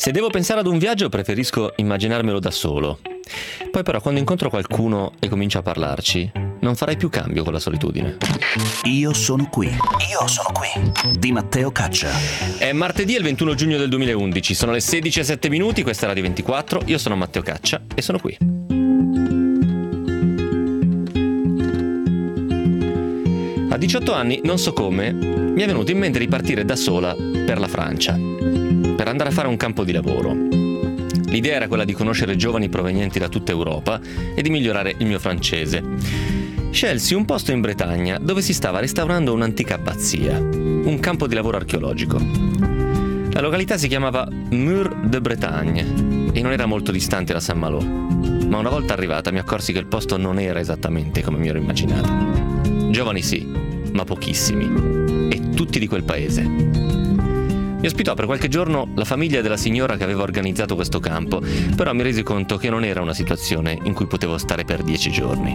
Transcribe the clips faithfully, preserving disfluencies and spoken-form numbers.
Se devo pensare ad un viaggio preferisco immaginarmelo da solo. Poi però quando incontro qualcuno e comincio a parlarci, non farai più cambio con la solitudine. Io sono qui. Io sono qui. Di Matteo Caccia. È martedì, il ventuno giugno del duemilaundici. Sono le sedici e sette minuti, questa è Radio ventiquattro. Io sono Matteo Caccia e sono qui. A diciotto anni, non so come, mi è venuto in mente di partire da sola per la Francia, per andare a fare un campo di lavoro. L'idea era quella di conoscere giovani provenienti da tutta Europa e di migliorare il mio francese. Scelsi un posto in Bretagna dove si stava restaurando un'antica abbazia, un campo di lavoro archeologico. La località si chiamava Mur de Bretagne e non era molto distante da Saint-Malo, ma una volta arrivata mi accorsi che il posto non era esattamente come mi ero immaginato. Giovani sì, ma pochissimi, e tutti di quel paese. Mi ospitò per qualche giorno la famiglia della signora che aveva organizzato questo campo, però mi resi conto che non era una situazione in cui potevo stare per dieci giorni.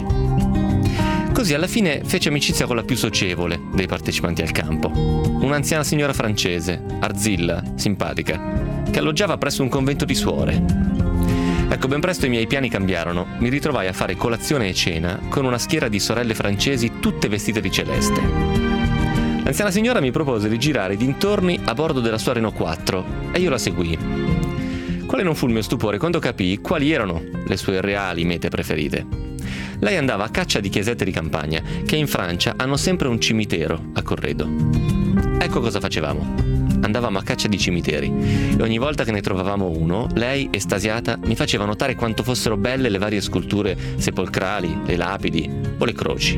Così alla fine feci amicizia con la più socievole dei partecipanti al campo, un'anziana signora francese, arzilla, simpatica, che alloggiava presso un convento di suore. Ecco, ben presto i miei piani cambiarono. Mi ritrovai a fare colazione e cena con una schiera di sorelle francesi tutte vestite di celeste. L'anziana signora mi propose di girare dintorni a bordo della sua Renault quattro e io la seguii. Quale non fu il mio stupore quando capii quali erano le sue reali mete preferite. Lei andava a caccia di chiesette di campagna, che in Francia hanno sempre un cimitero a corredo. Ecco cosa facevamo. Andavamo a caccia di cimiteri e ogni volta che ne trovavamo uno, lei, estasiata, mi faceva notare quanto fossero belle le varie sculture sepolcrali, le lapidi o le croci.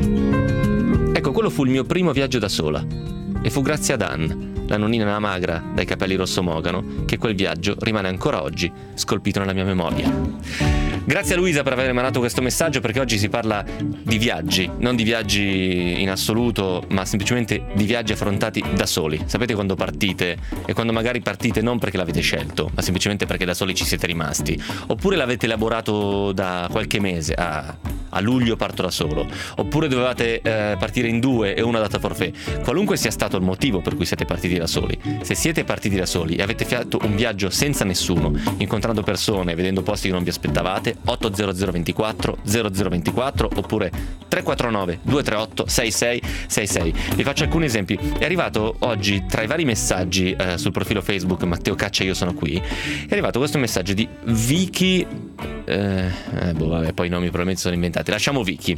Ecco, quello fu il mio primo viaggio da sola e fu grazie ad Anne, la nonnina magra dai capelli rossomogano, che quel viaggio rimane ancora oggi scolpito nella mia memoria. Grazie a Luisa per aver mandato questo messaggio, perché oggi si parla di viaggi, non di viaggi in assoluto, ma semplicemente di viaggi affrontati da soli. Sapete quando partite e quando magari partite non perché l'avete scelto, ma semplicemente perché da soli ci siete rimasti, oppure l'avete elaborato da qualche mese, a, a luglio parto da solo, oppure dovevate eh, partire in due e una data forfait. Qualunque sia stato il motivo per cui siete partiti da soli, se siete partiti da soli e avete fatto un viaggio senza nessuno, incontrando persone, vedendo posti che non vi aspettavate, otto zero zero ventiquattro zero zero ventiquattro oppure tre quattro nove due tre otto sei sei sei sei. Vi faccio alcuni esempi. È arrivato oggi, tra i vari messaggi eh, sul profilo Facebook Matteo Caccia Io Sono Qui, è arrivato questo messaggio di Vicky eh, eh, boh vabbè, poi i nomi probabilmente sono inventati, lasciamo Vicky.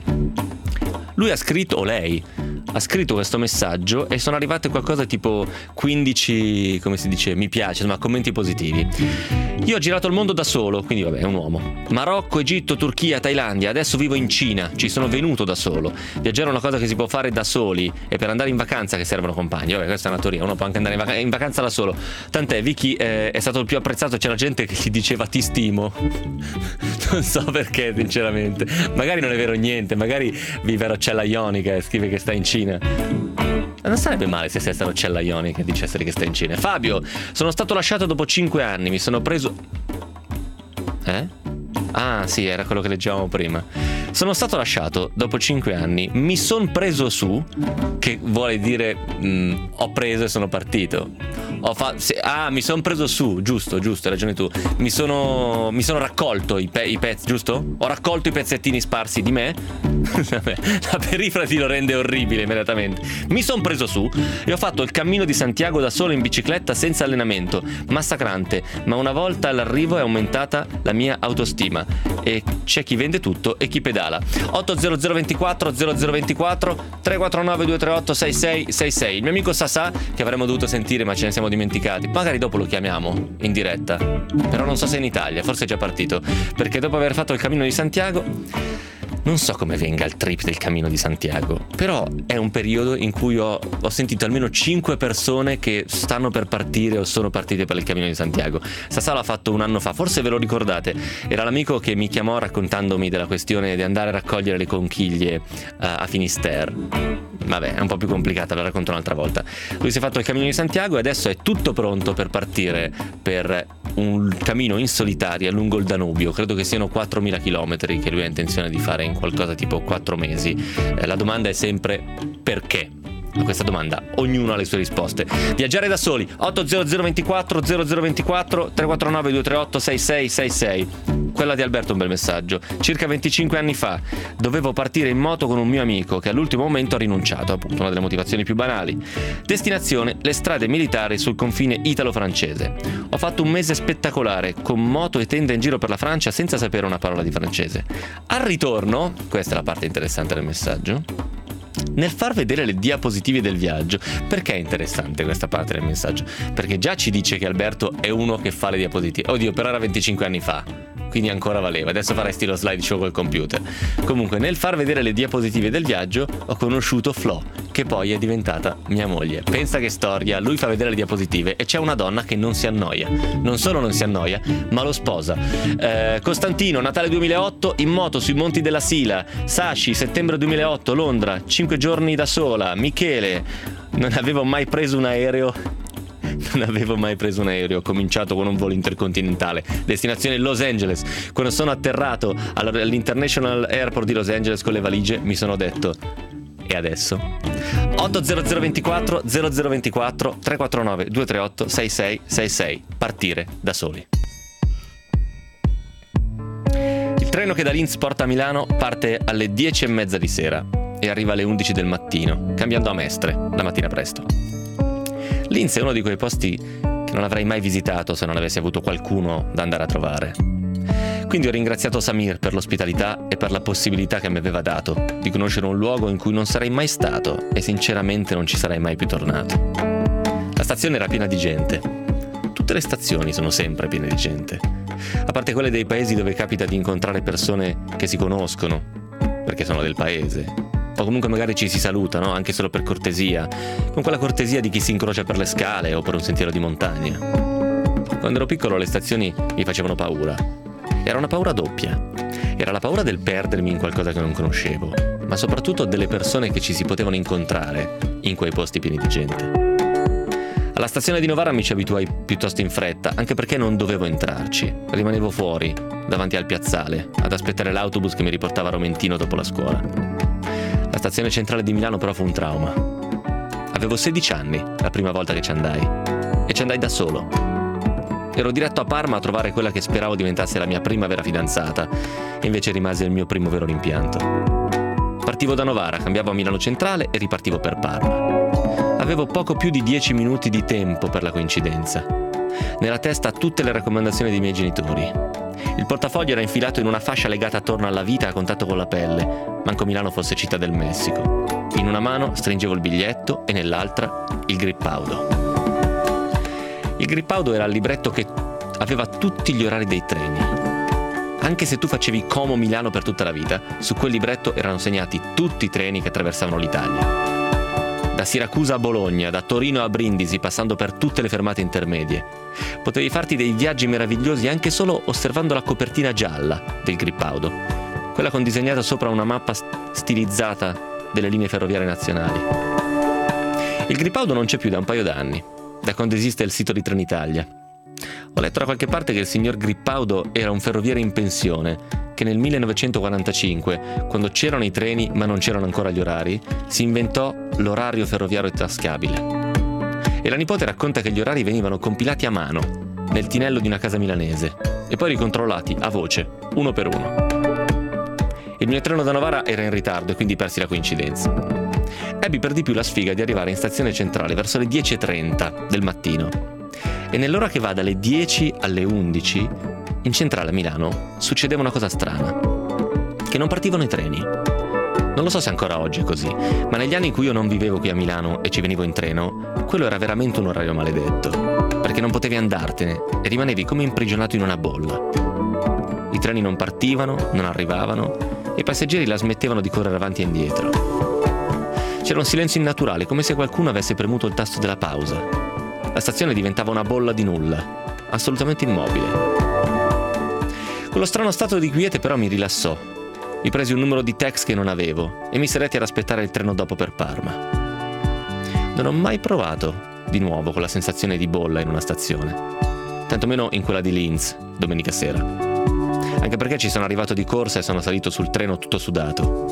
Lui ha scritto, o lei ha scritto questo messaggio e sono arrivate qualcosa tipo quindici, come si dice, mi piace, insomma commenti positivi. Io ho girato il mondo da solo, quindi vabbè, è un uomo. Marocco, Egitto, Turchia, Thailandia, adesso vivo in Cina, ci sono venuto da solo. Viaggiare è una cosa che si può fare da soli e per andare in vacanza che servono compagni. Vabbè, questa è una teoria, uno può anche andare in, vac- in vacanza da solo. Tant'è, Vicky eh, è stato il più apprezzato, c'era gente che gli diceva ti stimo. Non so perché, sinceramente. Magari non è vero niente, magari vive a Roccella Ionica e scrive che sta in Cina. Non sarebbe male se stesse a Roccella Ionica e dicesse che sta in Cina. Fabio, sono stato lasciato dopo cinque anni, mi sono preso... Eh? Ah sì, era quello che leggevamo prima. Sono stato lasciato dopo cinque anni, mi son preso su, che vuole dire mh, ho preso e sono partito. Ho fa- se- ah, mi sono preso su, giusto, giusto, hai ragione tu. Mi sono, mi sono raccolto i, pe- i pezzi, giusto? Ho raccolto i pezzettini sparsi di me. Vabbè, la perifrasi lo rende orribile immediatamente. Mi sono preso su e ho fatto il cammino di Santiago da solo in bicicletta senza allenamento. Massacrante, ma una volta all'arrivo è aumentata la mia autostima. E c'è chi vende tutto e chi pedala. otto zero zero ventiquattro zero zero ventiquattro tre quattro nove due tre otto sei sei sei sei. Il mio amico Sasà, che avremmo dovuto sentire ma ce ne siamo dimenticati, magari dopo lo chiamiamo in diretta, però non so se è in Italia, forse è già partito, perché dopo aver fatto il cammino di Santiago non so come venga il trip del cammino di Santiago, però è un periodo in cui ho, ho sentito almeno cinque persone che stanno per partire o sono partite per il cammino di Santiago. Sasà l'ha fatto un anno fa, forse ve lo ricordate, era l'amico che mi chiamò raccontandomi della questione di andare a raccogliere le conchiglie uh, a Finisterre. Vabbè, è un po' più complicata, ve la racconto un'altra volta. Lui si è fatto il cammino di Santiago e adesso è tutto pronto per partire per un cammino in solitaria lungo il Danubio. Credo che siano quattromila chilometri che lui ha intenzione di fare in qualcosa tipo quattro mesi. Eh, la domanda è sempre perché? A questa domanda ognuno ha le sue risposte. Viaggiare da soli, otto zero zero ventiquattro zero zero ventiquattro tre quattro nove due tre otto sei sei sei sei. Quella di Alberto è un bel messaggio. Circa venticinque anni fa dovevo partire in moto con un mio amico che all'ultimo momento ha rinunciato, appunto una delle motivazioni più banali. Destinazione: le strade militari sul confine italo-francese. Ho fatto un mese spettacolare con moto e tenda in giro per la Francia senza sapere una parola di francese. Al ritorno, questa è la parte interessante del messaggio, nel far vedere le diapositive del viaggio. Perché è interessante questa parte del messaggio? Perché già ci dice che Alberto è uno che fa le diapositive. Oddio, però era venticinque anni fa, quindi ancora valeva. Adesso faresti lo slideshow col computer. Comunque, nel far vedere le diapositive del viaggio ho conosciuto Flo, che poi è diventata mia moglie. Pensa che storia, lui fa vedere le diapositive e c'è una donna che non si annoia. Non solo non si annoia, ma lo sposa. eh, Costantino, Natale duemilaotto, in moto sui monti della Sila. Sashi, settembre duemilaotto, Londra, cinque giorni da sola. Michele, non avevo mai preso un aereo Non avevo mai preso un aereo, ho cominciato con un volo intercontinentale, destinazione Los Angeles. Quando sono atterrato all'International Airport di Los Angeles con le valigie mi sono detto: e adesso? otto zero zero ventiquattro zero zero ventiquattro tre quattro nove due tre otto sei sei sei sei. Partire da soli. Il treno che da Linz porta a Milano parte alle dieci e mezza di sera e arriva alle undici del mattino, cambiando a Mestre la mattina presto. Linz è uno di quei posti che non avrei mai visitato se non avessi avuto qualcuno da andare a trovare. Quindi ho ringraziato Samir per l'ospitalità e per la possibilità che mi aveva dato di conoscere un luogo in cui non sarei mai stato e sinceramente non ci sarei mai più tornato. La stazione era piena di gente. Tutte le stazioni sono sempre piene di gente, a parte quelle dei paesi dove capita di incontrare persone che si conoscono perché sono del paese, o comunque magari ci si saluta, no? Anche solo per cortesia, con quella cortesia di chi si incrocia per le scale o per un sentiero di montagna. Quando ero piccolo le stazioni mi facevano paura. Era una paura doppia. Era la paura del perdermi in qualcosa che non conoscevo, ma soprattutto delle persone che ci si potevano incontrare in quei posti pieni di gente. Alla stazione di Novara mi ci abituai piuttosto in fretta, anche perché non dovevo entrarci. Rimanevo fuori, davanti al piazzale, ad aspettare l'autobus che mi riportava a Romentino dopo la scuola. La stazione centrale di Milano però fu un trauma. Avevo sedici anni la prima volta che ci andai, e ci andai da solo. Ero diretto a Parma a trovare quella che speravo diventasse la mia prima vera fidanzata, e invece rimase il mio primo vero rimpianto. Partivo da Novara, cambiavo a Milano Centrale e ripartivo per Parma. Avevo poco più di dieci minuti di tempo per la coincidenza. Nella testa tutte le raccomandazioni dei miei genitori. Il portafoglio era infilato in una fascia legata attorno alla vita a contatto con la pelle, manco Milano fosse città del Messico. In una mano stringevo il biglietto e nell'altra il Grippaudo. Il Grippaudo era il libretto che aveva tutti gli orari dei treni. Anche se tu facevi Como-Milano per tutta la vita, su quel libretto erano segnati tutti i treni che attraversavano l'Italia. Da Siracusa a Bologna, da Torino a Brindisi, passando per tutte le fermate intermedie. Potevi farti dei viaggi meravigliosi anche solo osservando la copertina gialla del Grippaudo, quella con disegnata sopra una mappa stilizzata delle linee ferroviarie nazionali. Il Grippaudo non c'è più da un paio d'anni, da quando esiste il sito di Trenitalia. Ho letto da qualche parte che il signor Grippaudo era un ferroviere in pensione che nel millenovecentoquarantacinque, quando c'erano i treni ma non c'erano ancora gli orari, si inventò l'orario ferroviario tascabile. E la nipote racconta che gli orari venivano compilati a mano nel tinello di una casa milanese e poi ricontrollati a voce, uno per uno. Il mio treno da Novara era in ritardo e quindi persi la coincidenza. Ebbi per di più la sfiga di arrivare in stazione centrale verso le dieci e trenta del mattino. E nell'ora che va dalle dieci alle undici, in centrale a Milano, succedeva una cosa strana. Che non partivano i treni. Non lo so se ancora oggi è così, ma negli anni in cui io non vivevo qui a Milano e ci venivo in treno, quello era veramente un orario maledetto. Perché non potevi andartene e rimanevi come imprigionato in una bolla. I treni non partivano, non arrivavano e i passeggeri la smettevano di correre avanti e indietro. C'era un silenzio innaturale, come se qualcuno avesse premuto il tasto della pausa. La stazione diventava una bolla di nulla, assolutamente immobile. Quello strano stato di quiete però mi rilassò. Mi presi un numero di taxi che non avevo e mi sedetti ad aspettare il treno dopo per Parma. Non ho mai provato di nuovo quella sensazione di bolla in una stazione, tantomeno in quella di Linz, domenica sera. Anche perché ci sono arrivato di corsa e sono salito sul treno tutto sudato.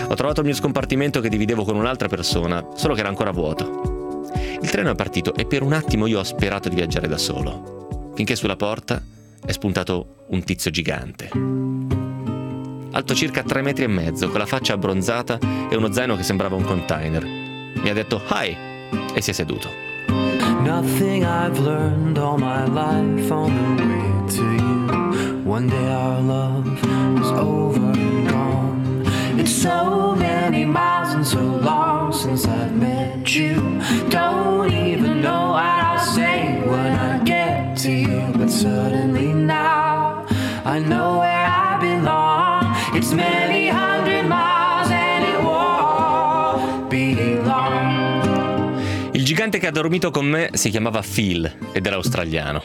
Ho trovato il mio scompartimento che dividevo con un'altra persona, solo che era ancora vuoto. Il treno è partito e per un attimo io ho sperato di viaggiare da solo, finché sulla porta è spuntato un tizio gigante. Alto circa tre metri e mezzo, con la faccia abbronzata e uno zaino che sembrava un container. Mi ha detto "Hi" e si è seduto. Nothing I've learned all my life on the way to you. One day our love is over and gone. It's so many miles and so long since I've met you. Don't even know what I'll say when I get to you. But suddenly now I know where I belong. It's many hundred miles and it won't be long. Il gigante che ha dormito con me si chiamava Phil ed era australiano.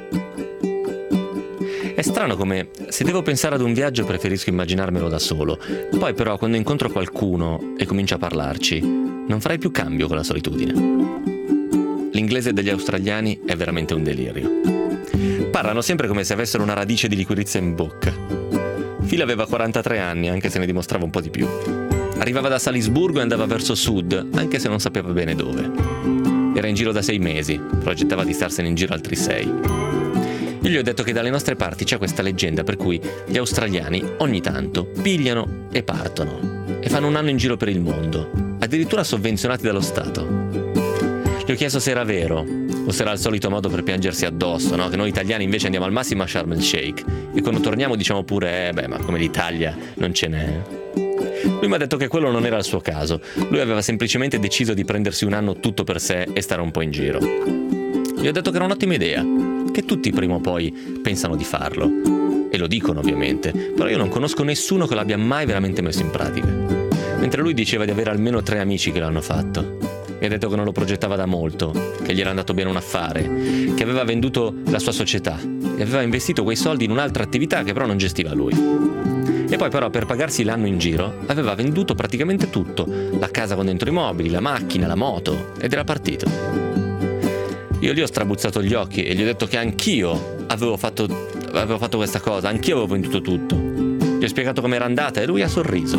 È strano come, se devo pensare ad un viaggio, preferisco immaginarmelo da solo. Poi però, quando incontro qualcuno e comincio a parlarci, non farei più cambio con la solitudine. L'inglese degli australiani è veramente un delirio. Parlano sempre come se avessero una radice di liquirizia in bocca. Phil aveva quarantatré anni, anche se ne dimostrava un po' di più. Arrivava da Salisburgo e andava verso sud, anche se non sapeva bene dove. Era in giro da sei mesi, progettava di starsene in giro altri sei. Io gli ho detto che dalle nostre parti c'è questa leggenda per cui gli australiani ogni tanto pigliano e partono e fanno un anno in giro per il mondo, addirittura sovvenzionati dallo Stato. Gli ho chiesto se era vero o se era il solito modo per piangersi addosso, no? Che noi italiani invece andiamo al massimo a Sharm el Sheikh e quando torniamo diciamo pure eh beh ma come l'Italia non ce n'è. Lui mi ha detto che quello non era il suo caso, lui aveva semplicemente deciso di prendersi un anno tutto per sé e stare un po' in giro. Gli ho detto che era un'ottima idea, che tutti prima o poi pensano di farlo. E lo dicono ovviamente, però io non conosco nessuno che l'abbia mai veramente messo in pratica. Mentre lui diceva di avere almeno tre amici che l'hanno fatto. Mi ha detto che non lo progettava da molto, che gli era andato bene un affare, che aveva venduto la sua società e aveva investito quei soldi in un'altra attività che però non gestiva lui. E poi però per pagarsi l'anno in giro aveva venduto praticamente tutto, la casa con dentro i mobili, la macchina, la moto, ed era partito. Io gli ho strabuzzato gli occhi e gli ho detto che anch'io avevo fatto, avevo fatto questa cosa, anch'io avevo venduto tutto. Gli ho spiegato come era andata e lui ha sorriso.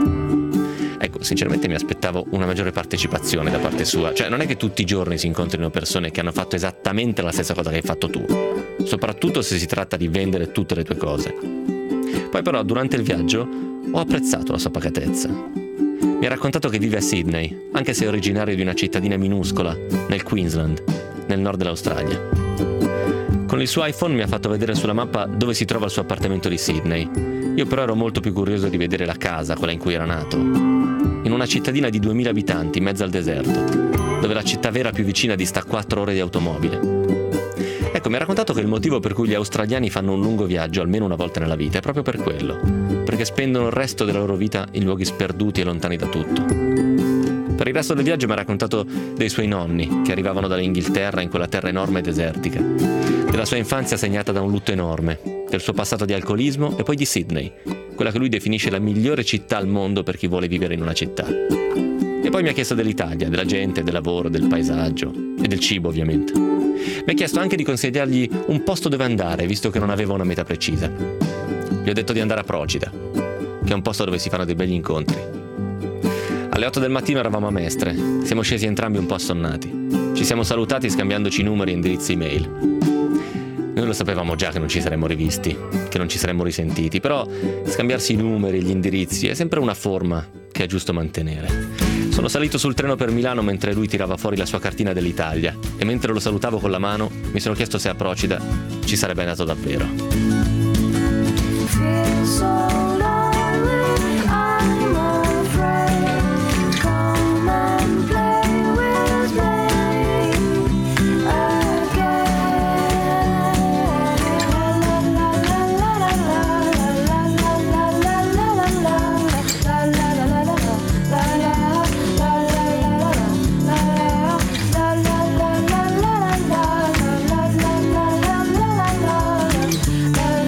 Ecco, sinceramente mi aspettavo una maggiore partecipazione da parte sua. Cioè, non è che tutti i giorni si incontrino persone che hanno fatto esattamente la stessa cosa che hai fatto tu, soprattutto se si tratta di vendere tutte le tue cose. Poi però, durante il viaggio, ho apprezzato la sua pacatezza. Mi ha raccontato che vive a Sydney, anche se è originario di una cittadina minuscola, nel Queensland, nel nord dell'Australia. Con il suo iPhone mi ha fatto vedere sulla mappa dove si trova il suo appartamento di Sydney. Io però ero molto più curioso di vedere la casa, quella in cui era nato. In una cittadina di duemila abitanti, in mezzo al deserto, dove la città vera più vicina dista quattro ore di automobile. Ecco, mi ha raccontato che il motivo per cui gli australiani fanno un lungo viaggio almeno una volta nella vita è proprio per quello, perché spendono il resto della loro vita in luoghi sperduti e lontani da tutto. Per il resto del viaggio mi ha raccontato dei suoi nonni, che arrivavano dall'Inghilterra in quella terra enorme e desertica, della sua infanzia segnata da un lutto enorme, del suo passato di alcolismo e poi di Sydney, quella che lui definisce la migliore città al mondo per chi vuole vivere in una città. E poi mi ha chiesto dell'Italia, della gente, del lavoro, del paesaggio e del cibo ovviamente. Mi ha chiesto anche di consigliargli un posto dove andare, visto che non aveva una meta precisa. Gli ho detto di andare a Procida, che è un posto dove si fanno dei begli incontri. Alle otto del mattino eravamo a Mestre, siamo scesi entrambi un po' assonnati. Ci siamo salutati scambiandoci numeri e indirizzi email. Noi lo sapevamo già che non ci saremmo rivisti, che non ci saremmo risentiti, però scambiarsi i numeri e gli indirizzi è sempre una forma che è giusto mantenere. Sono salito sul treno per Milano mentre lui tirava fuori la sua cartina dell'Italia e mentre lo salutavo con la mano mi sono chiesto se a Procida ci sarebbe andato davvero. La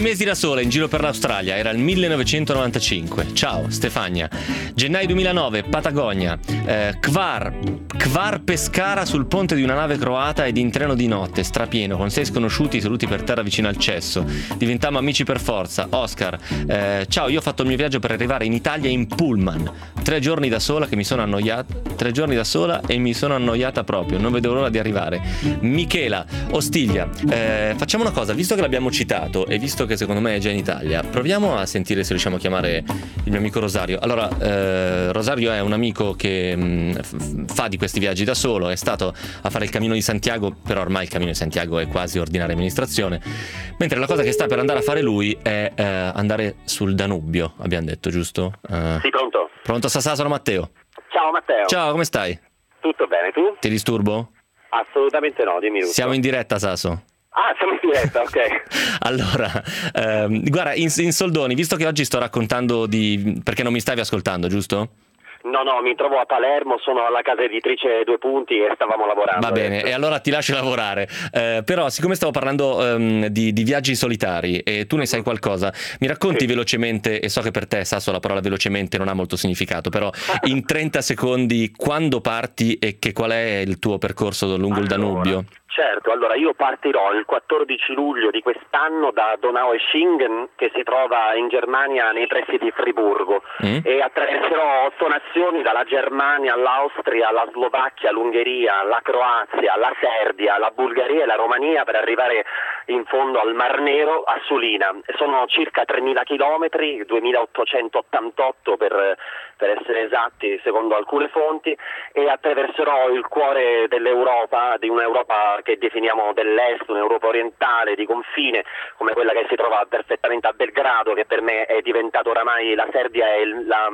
mesi da sola in giro per l'Australia, era il millenovecentonovantacinque. Ciao Stefania. Gennaio duemilanove, Patagonia. eh, Kvar Kvar Pescara sul ponte di una nave croata ed in treno di notte, strapieno, con sei sconosciuti seduti per terra vicino al cesso. Diventammo amici per forza. Oscar. eh, Ciao, io ho fatto il mio viaggio per arrivare in Italia in pullman. Tre giorni da sola che mi sono annoiata. Tre giorni da sola e mi sono annoiata proprio. Non vedo l'ora di arrivare. Michela Ostiglia. eh, Facciamo una cosa, visto che l'abbiamo citato e visto che secondo me è già in Italia, proviamo a sentire se riusciamo a chiamare il mio amico Rosario. Allora, eh, Rosario è un amico che mh, f- fa di questi viaggi da solo, è stato a fare il Cammino di Santiago, però ormai il Cammino di Santiago è quasi ordinaria amministrazione, mentre la cosa che sta per andare a fare lui è eh, andare sul Danubio, abbiamo detto, giusto? Uh, Sì, pronto? Pronto, Sassà, sono Matteo. Ciao Matteo. Ciao, come stai? Tutto bene, tu? Ti disturbo? Assolutamente no, dimmi tutto. Siamo in diretta, Sasso. Ah, siamo in diretta, ok. Allora, ehm, guarda, in, in soldoni, visto che oggi sto raccontando di... perché non mi stavi ascoltando, giusto? No, no, mi trovo a Palermo, sono alla casa editrice Due Punti e stavamo lavorando. Va bene, e allora ti lascio lavorare. Eh, però, siccome stavo parlando ehm, di, di viaggi solitari e tu ne sai qualcosa, mi racconti Sì. velocemente, e so che per te, Sasso, la parola velocemente non ha molto significato, però in trenta secondi quando parti e che qual è il tuo percorso lungo il Danubio? Certo, allora io partirò il quattordici luglio di quest'anno da Donaueschingen, che si trova in Germania nei pressi di Friburgo, mm. e attraverserò otto nazioni, dalla Germania all'Austria, alla Slovacchia, l'Ungheria, la Croazia, la Serbia, la Bulgaria e la Romania per arrivare in fondo al Mar Nero a Sulina. Sono circa tremila chilometri, duemilaottocentottantotto per, per essere esatti secondo alcune fonti, e attraverserò il cuore dell'Europa, di un'Europa che definiamo dell'est, un'Europa orientale di confine, come quella che si trova perfettamente a Belgrado, che per me è diventato oramai, la Serbia è il, la,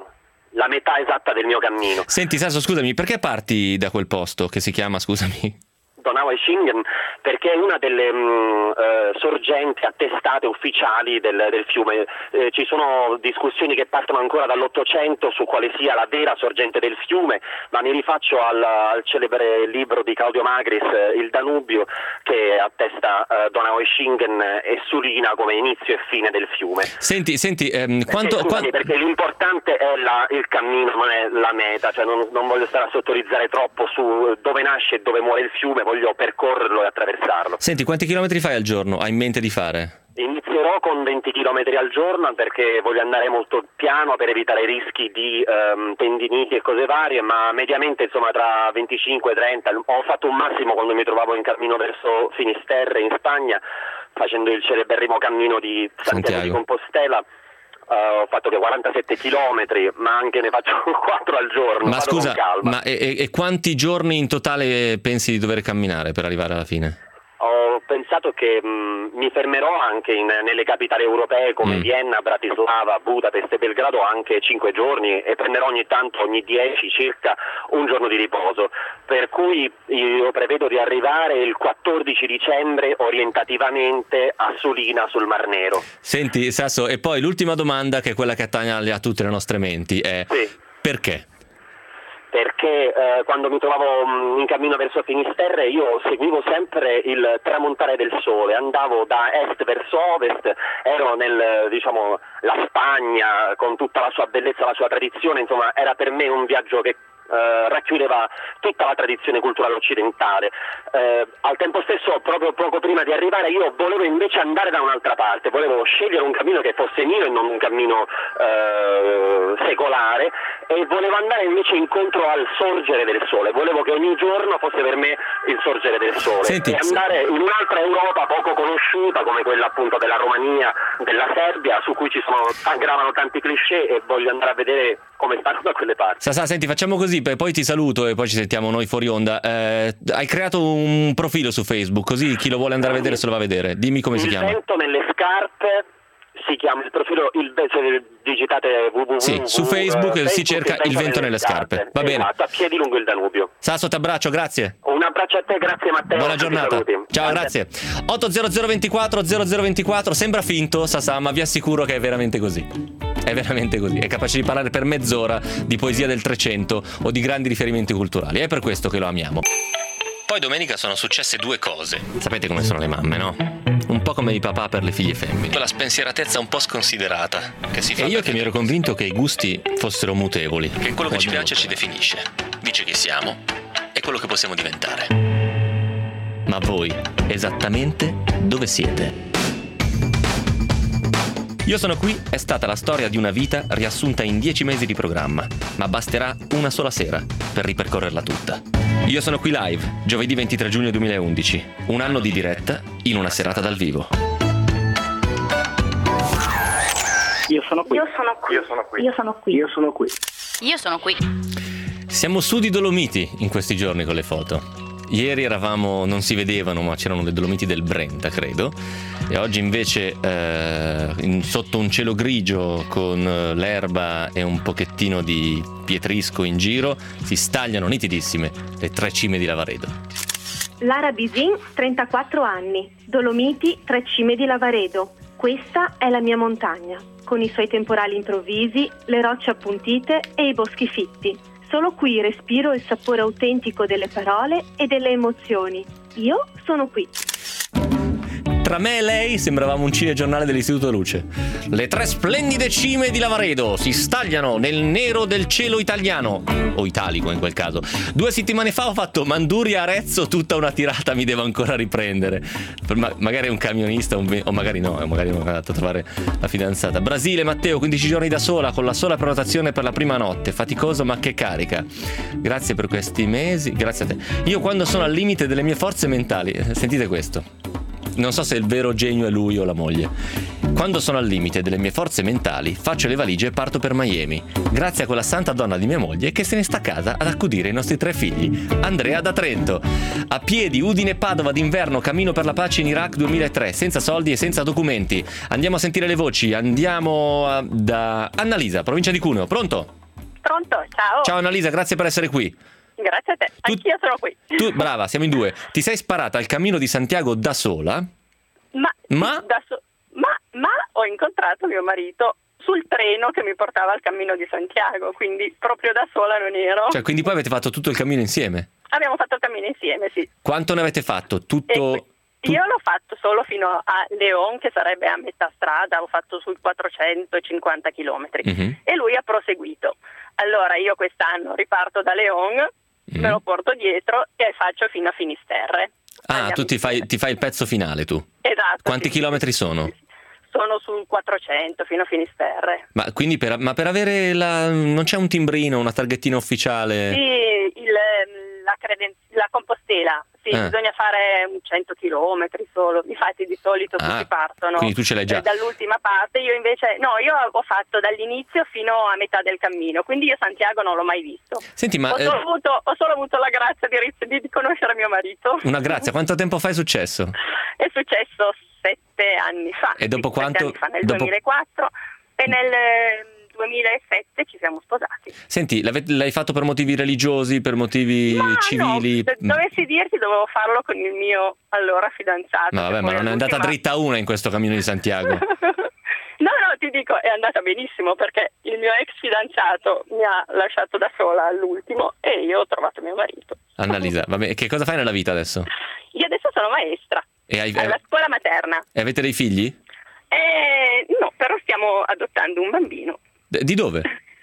la metà esatta del mio cammino. Senti, Sasso, scusami, perché parti da quel posto che si chiama, scusami? Donaueschingen, perché è una delle mh, eh, sorgenti attestate ufficiali del, del fiume. Eh, ci sono discussioni che partono ancora dall'Ottocento su quale sia la vera sorgente del fiume, ma mi rifaccio al, al celebre libro di Claudio Magris, eh, Il Danubio, che attesta eh, Donaueschingen e Sulina come inizio e fine del fiume. Senti, senti, ehm, quanto... Perché, scusami, quanto... perché l'importante è la, il cammino, non è la meta, cioè non, non voglio stare a sottorizzare troppo su dove nasce e dove muore il fiume, voglio percorrerlo e attraversarlo. Senti, quanti chilometri fai al giorno? Hai in mente di fare? Inizierò con venti chilometri al giorno perché voglio andare molto piano per evitare rischi di um, tendiniti e cose varie, ma mediamente insomma tra venticinque e trenta. Ho fatto un massimo quando mi trovavo in cammino verso Finisterre in Spagna, facendo il celeberrimo cammino di Santiago, Santiago. di Compostela. Uh, ho fatto che quarantasette chilometri, ma anche ne faccio quattro al giorno. Ma scusa, ma e, e quanti giorni in totale pensi di dover camminare per arrivare alla fine? Ho pensato che mh, mi fermerò anche in, nelle capitali europee come mm. Vienna, Bratislava, Budapest e Belgrado anche cinque giorni, e prenderò ogni tanto, ogni dieci circa, un giorno di riposo. Per cui io prevedo di arrivare il quattordici dicembre orientativamente a Sulina sul Mar Nero. Senti Sasso, e poi l'ultima domanda, che è quella che attaglia a tutte le nostre menti, è sì. perché? Perché eh, quando mi trovavo mh, in cammino verso Finisterre io seguivo sempre il tramontare del sole, andavo da est verso ovest, ero nel, diciamo, la Spagna con tutta la sua bellezza, la sua tradizione, insomma era per me un viaggio che Uh, racchiudeva tutta la tradizione culturale occidentale. Uh, al tempo stesso, proprio poco prima di arrivare, io volevo invece andare da un'altra parte, volevo scegliere un cammino che fosse mio e non un cammino uh, secolare, e volevo andare invece incontro al sorgere del sole, volevo che ogni giorno fosse per me il sorgere del sole. Senti, e andare in un'altra Europa poco conosciuta come quella appunto della Romania, della Serbia, su cui ci sono aggravano tanti cliché, e voglio andare a vedere come stanno da quelle parti. Sasà, senti, facciamo così, poi ti saluto e poi ci sentiamo noi fuori onda. Eh, hai creato un profilo su Facebook, così chi lo vuole andare a vedere se lo va a vedere. Dimmi come il si chiama. Il vento nelle scarpe si chiama il profilo, il se digitate www. Sì, su Facebook, Facebook si cerca Il Vento nelle Scarpe. scarpe. Va bene. Esatto, a piedi lungo il Danubio. Sasso, ti abbraccio, grazie. Un abbraccio a te, grazie Matteo. Buona giornata. Ciao, grazie. otto zero zero ventiquattro zero zero ventiquattro, sembra finto, Sassà, ma vi assicuro che è veramente così. È veramente così, è capace di parlare per mezz'ora di poesia del Trecento o di grandi riferimenti culturali, è per questo che lo amiamo. Poi domenica sono successe due cose. Sapete come sono le mamme, no? un po' come i papà per le figlie femmine. Quella spensieratezza un po' sconsiderata che si fa. E io che mi ero convinto che i gusti fossero mutevoli, che quello che ci piace ci definisce, dice chi siamo e quello che possiamo diventare. Ma voi, esattamente dove siete? Io sono qui è stata la storia di una vita riassunta in dieci mesi di programma, ma basterà una sola sera per ripercorrerla tutta. Io sono qui live, giovedì ventitré giugno duemilaundici, un anno di diretta in una serata dal vivo. Io sono qui. Io sono qui. Io sono qui. Io sono qui. Io sono qui. Io sono qui. Siamo su di Dolomiti in questi giorni con le foto. Ieri eravamo, non si vedevano, ma c'erano le Dolomiti del Brenta, credo. E oggi invece eh, in, sotto un cielo grigio con eh, l'erba e un pochettino di pietrisco in giro si stagliano nitidissime le tre cime di Lavaredo. Lara Bisin, trentaquattro anni, Dolomiti, tre cime di Lavaredo. Questa è la mia montagna, con i suoi temporali improvvisi, le rocce appuntite e i boschi fitti. Solo qui respiro il sapore autentico delle parole e delle emozioni. Io sono qui. Tra me e lei sembravamo un cinegiornale dell'Istituto Luce. Le tre splendide cime di Lavaredo si stagliano nel nero del cielo italiano, o italico in quel caso. Due settimane fa ho fatto Manduria Arezzo, tutta una tirata, mi devo ancora riprendere. Ma- magari è un camionista, un ve- o magari no, magari non è andato a trovare la fidanzata. Brasile, Matteo, quindici giorni da sola, con la sola prenotazione per la prima notte. Faticoso ma che carica. Grazie per questi mesi, grazie a te. Io quando sono al limite delle mie forze mentali, sentite questo. Non so se il vero genio è lui o la moglie. Quando sono al limite delle mie forze mentali, faccio le valigie e parto per Miami. Grazie a quella santa donna di mia moglie che se ne sta a casa ad accudire i nostri tre figli. Andrea da Trento. A piedi, Udine, Padova d'inverno, cammino per la pace in Iraq duemilatré, senza soldi e senza documenti. Andiamo a sentire le voci. Andiamo a, da Annalisa, provincia di Cuneo. Pronto? Pronto, ciao. Ciao Annalisa, grazie per essere qui. Grazie a te, Tu- anch'io sono qui. Tu, brava, siamo in due. Ti sei sparata al Cammino di Santiago da sola? Ma, Ma? da so- ma, ma ho incontrato mio marito sul treno che mi portava al Cammino di Santiago, quindi proprio da sola non ero. Cioè, quindi poi avete fatto tutto il cammino insieme? Abbiamo fatto il cammino insieme, sì. Quanto ne avete fatto? Tutto? E qui- Io l'ho fatto solo fino a Leon, che sarebbe a metà strada, ho fatto sui quattrocentocinquanta chilometri, Mhm. e lui ha proseguito. Allora io quest'anno riparto da Leon, Mhm. me lo porto dietro e faccio fino a Finisterre. Ah, Andiamo tu ti fai, insieme. ti fai il pezzo finale tu. Esatto. Quanti sì, chilometri sì, sono? sì, sì. Sono sul quattrocento fino a Finisterre. Ma quindi per, ma per avere la... non c'è un timbrino, una targhettina ufficiale? Sì, il, la, creden- la Compostela, sì, Ah. bisogna fare cento chilometri solo, infatti di solito Ah, tutti partono quindi tu ce l'hai già. eh, dall'ultima parte, io invece, no, io ho fatto dall'inizio fino a metà del cammino, quindi io Santiago non l'ho mai visto. Senti, ma ho, eh, solo avuto, ho solo avuto la grazia di, di, di conoscere mio marito. una grazia, quanto tempo fa è successo? È successo sette anni fa. E dopo sì, quanto- sette anni fa, nel dopo- duemilaquattro, e nel eh, duemilasette ci siamo sposati. Senti, l'ave- l'hai fatto per motivi religiosi, per motivi Ma civili? no, se dovessi dirti dovevo farlo con il mio allora fidanzato. No, vabbè, che ma poi non è andata all'ultima- dritta una in questo Cammino di Santiago. No, no, ti dico, è andata benissimo perché il mio ex fidanzato mi ha lasciato da sola all'ultimo e io ho trovato mio marito. Annalisa, vabbè, che cosa fai nella vita adesso? Io adesso sono maestra E, hai- alla scuola materna. e avete dei figli? Eh, no, però stiamo adottando un bambino. D- Di dove?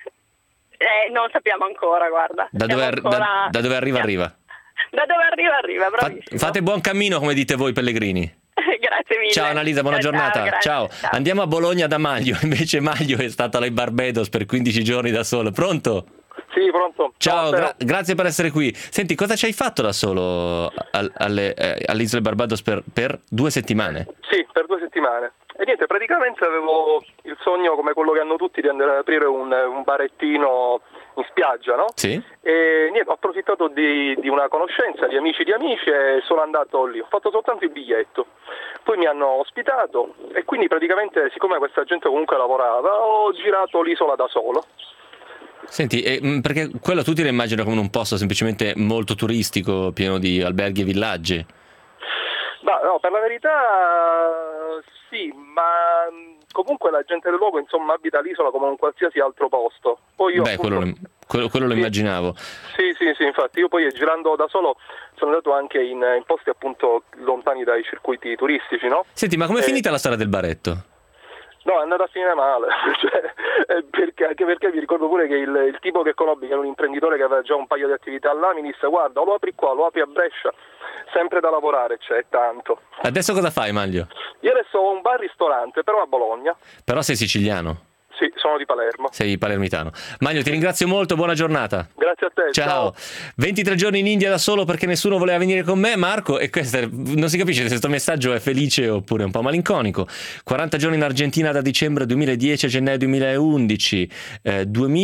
Eh, non sappiamo ancora, guarda. Da dove, Siamo ar- ancora- da- da dove arriva arriva? Da dove arriva arriva, Fa- bravissimo. fate buon cammino, come dite voi pellegrini. Grazie mille. Ciao Annalisa, buona Ciao, giornata. grazie, Ciao. ciao. Andiamo a Bologna da Maglio. Invece Maglio è stata alle Barbados per quindici giorni da solo. Pronto? Sì, pronto. Ciao, Ciao, gra- grazie per essere qui. Senti, cosa ci hai fatto da solo al- alle, eh, all'isola Barbados per, per due settimane? Sì, per due settimane. E niente, praticamente avevo il sogno, come quello che hanno tutti, di andare ad aprire un, un barettino in spiaggia, no? Sì? E niente, ho approfittato di, di una conoscenza, di amici di amici, e sono andato lì. Ho fatto soltanto il biglietto. Poi mi hanno ospitato e quindi praticamente, siccome questa gente comunque lavorava, ho girato l'isola da solo. Senti, eh, mh, perché quello tutti lo immagino come un posto semplicemente molto turistico, pieno di alberghi e villaggi. Ma no, per la verità sì, ma mh, comunque la gente del luogo insomma abita l'isola come un qualsiasi altro posto. Poi io Beh, appunto, quello, lo- quello quello, quello lo sì. immaginavo. Sì, sì, sì, infatti io poi girando da solo sono andato anche in, in posti appunto lontani dai circuiti turistici, no? Senti, ma com'è Eh, finita la storia del baretto? No, è andata a finire male, cioè, perché, anche perché mi ricordo pure che il, il tipo che conobbi, che era un imprenditore che aveva già un paio di attività là, mi disse guarda, o lo apri qua, lo apri a Brescia, sempre da lavorare c'è, tanto. Adesso cosa fai, Manlio? Io adesso ho un bar-ristorante, però a Bologna. Però sei siciliano? Sì, sono di Palermo. Sei palermitano. Manlio, ti ringrazio molto, buona giornata. Grazie a te. Ciao. Ciao. ventitré giorni in India da solo perché nessuno voleva venire con me, Marco, e questo è, non si capisce se questo messaggio è felice oppure un po' malinconico. quaranta giorni in Argentina da dicembre duemiladieci a gennaio duemilaundici, eh,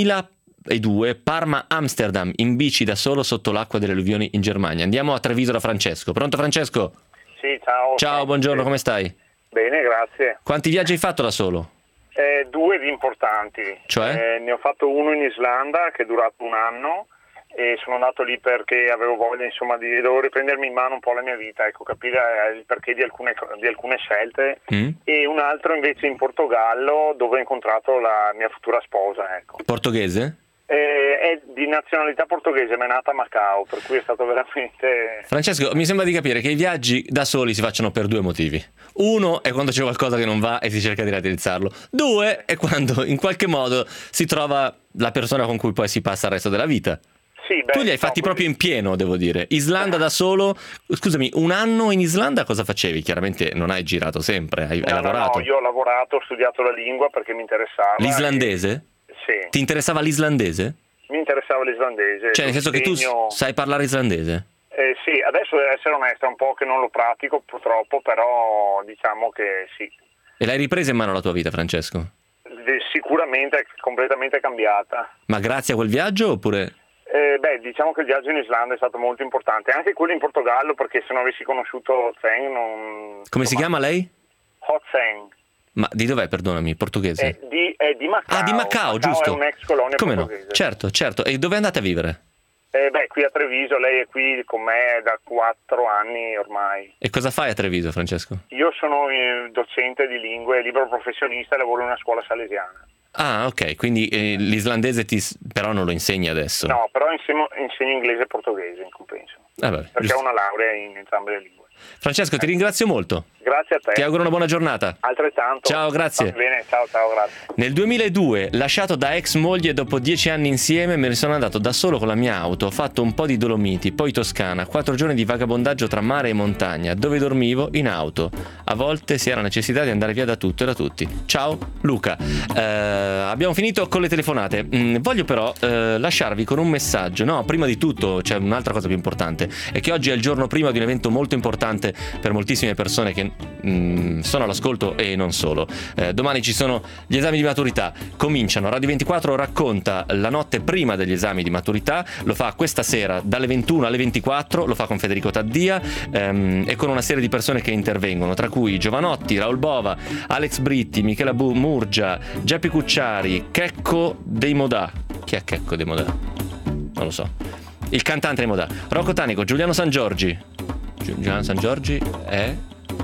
duemiladue Parma-Amsterdam in bici da solo sotto l'acqua delle alluvioni in Germania. Andiamo a Treviso da Francesco. Pronto Francesco? Sì, ciao. Ciao, buongiorno, come stai? Bene, grazie. Quanti viaggi hai fatto da solo? Eh, due di importanti. Cioè? Eh, ne ho fatto uno in Islanda che è durato un anno e sono andato lì perché avevo voglia, insomma, di dovevo riprendermi in mano un po' la mia vita, ecco, capire il perché di alcune, di alcune scelte. Mm. E un altro invece in Portogallo dove ho incontrato la mia futura sposa, ecco. Portoghese? Eh, è di nazionalità portoghese, ma è nata a Macao, per cui è stato veramente... Francesco, mi sembra di capire che i viaggi da soli si facciano per due motivi. Uno è quando c'è qualcosa che non va e si cerca di raddrizzarlo. Due è quando in qualche modo si trova la persona con cui poi si passa il resto della vita. Sì, beh, tu li hai fatti no, proprio in pieno, devo dire. Islanda da solo. Scusami, un anno in Islanda cosa facevi? Chiaramente non hai girato sempre, hai, no, hai lavorato. No, io ho lavorato, ho studiato la lingua perché mi interessava. L'islandese? E... Sì. Ti interessava l'islandese? Mi interessava l'islandese. Cioè, nel senso segno... che tu sai parlare islandese? Eh, sì, adesso devo essere onesto, è un po' che non lo pratico purtroppo, però diciamo che sì. E l'hai ripresa in mano la tua vita, Francesco? De- sicuramente è completamente cambiata. Ma grazie a quel viaggio oppure... Eh, beh, diciamo che il viaggio in Islanda è stato molto importante, anche quello in Portogallo, perché se non avessi conosciuto Zeng non... Come si chiama lei? Ho Zeng. Ma di dov'è, perdonami, portoghese? È di, è di Macao. Ah, di Macao, Macao giusto. È un'ex colonia Come portoghese. No? Certo, certo. E dove andate a vivere? Eh, beh, qui a Treviso, lei è qui con me da quattro anni ormai. E cosa fai a Treviso, Francesco? Io sono eh, docente di lingue, libero professionista e lavoro in una scuola salesiana. Ah, ok, quindi eh, l'islandese ti, però non lo insegni adesso? No, però insegno, insegno inglese e portoghese in compenso. Ah, vabbè, perché giusto. ho una laurea in entrambe le lingue. Francesco, ti ringrazio molto. Grazie a te. Ti auguro una buona giornata. Altrettanto. Ciao, grazie. Va bene, ciao, ciao, grazie. Nel duemiladue, lasciato da ex moglie dopo dieci anni insieme, me ne sono andato da solo con la mia auto, ho fatto un po' di Dolomiti, poi Toscana, quattro giorni di vagabondaggio tra mare e montagna, dove dormivo in auto. A volte si era necessità di andare via da tutto e da tutti. Ciao, Luca. Eh, abbiamo finito con le telefonate. Mm, voglio però eh, lasciarvi con un messaggio. No, prima di tutto c'è un'altra cosa più importante, è che oggi è il giorno prima di un evento molto importante per moltissime persone che mm, sono all'ascolto e non solo. Eh, domani ci sono gli esami di maturità, cominciano. Radio ventiquattro racconta la notte prima degli esami di maturità, lo fa questa sera dalle ventuno alle ventiquattro, lo fa con Federico Taddia ehm, e con una serie di persone che intervengono, tra cui Giovanotti, Raul Bova, Alex Britti, Michela Bu- Murgia, Geppi Cucciari, Checco dei Modà. Chi è Checco dei Modà? Non lo so. Il cantante dei Modà, Rocco Tanico, Giuliano San Giorgi. Giuliano San Giorgi è...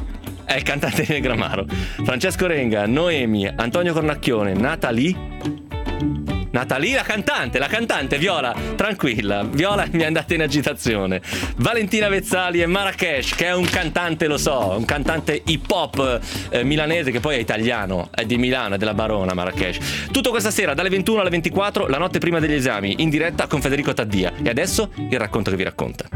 è il cantante di Negramaro, Francesco Renga, Noemi, Antonio Cornacchione, Natalie Natalie la cantante, la cantante Viola, tranquilla, Viola mi è andata in agitazione, Valentina Vezzali e Marrakesh, che è un cantante, lo so, un cantante hip hop eh, milanese che poi è italiano, è di Milano, è della Barona Marrakesh. Tutto questa sera dalle ventuno alle ventiquattro, la notte prima degli esami, in diretta con Federico Taddia. E adesso il racconto che vi racconta.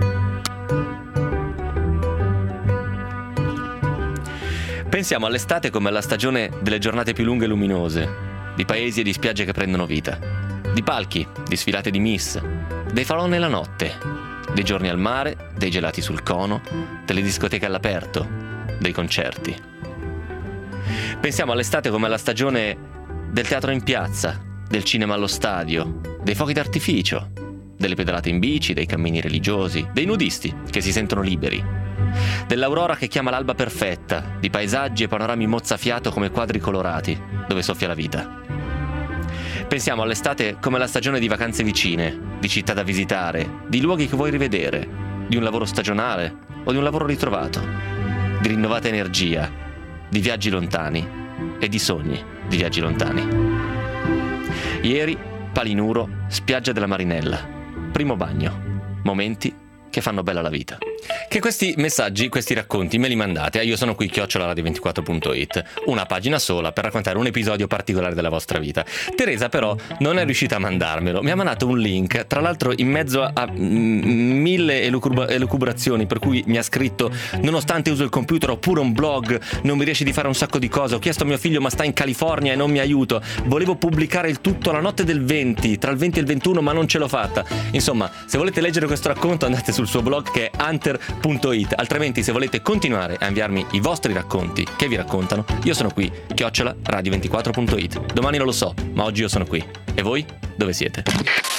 Pensiamo all'estate come alla stagione delle giornate più lunghe e luminose, di paesi e di spiagge che prendono vita, di palchi, di sfilate di miss, dei falò nella notte, dei giorni al mare, dei gelati sul cono, delle discoteche all'aperto, dei concerti. Pensiamo all'estate come alla stagione del teatro in piazza, del cinema allo stadio, dei fuochi d'artificio, delle pedalate in bici, dei cammini religiosi, dei nudisti che si sentono liberi, dell'aurora che chiama l'alba perfetta, di paesaggi e panorami mozzafiato come quadri colorati, dove soffia la vita. Pensiamo all'estate come la stagione di vacanze vicine, di città da visitare, di luoghi che vuoi rivedere, di un lavoro stagionale o di un lavoro ritrovato, di rinnovata energia, di viaggi lontani e di sogni di viaggi lontani. Ieri Palinuro, spiaggia della Marinella, primo bagno, momenti che fanno bella la vita. Che questi messaggi, questi racconti me li mandate a io sono qui chiocciola radio ventiquattro punto it, una pagina sola per raccontare un episodio particolare della vostra vita. Teresa però non è riuscita a mandarmelo, mi ha mandato un link, tra l'altro in mezzo a mm, mille elucub- elucubrazioni, per cui mi ha scritto: nonostante uso il computer oppure un blog non mi riesce di fare un sacco di cose, ho chiesto a mio figlio ma sta in California e non mi aiuto, volevo pubblicare il tutto la notte del venti, tra il venti e il ventuno, ma non ce l'ho fatta. Insomma, se volete leggere questo racconto andate sul suo blog che è hunter punto it, altrimenti se volete continuare a inviarmi i vostri racconti che vi raccontano, io sono qui chiocciola radio ventiquattro punto it. Domani non lo so, ma oggi io sono qui. E voi dove siete?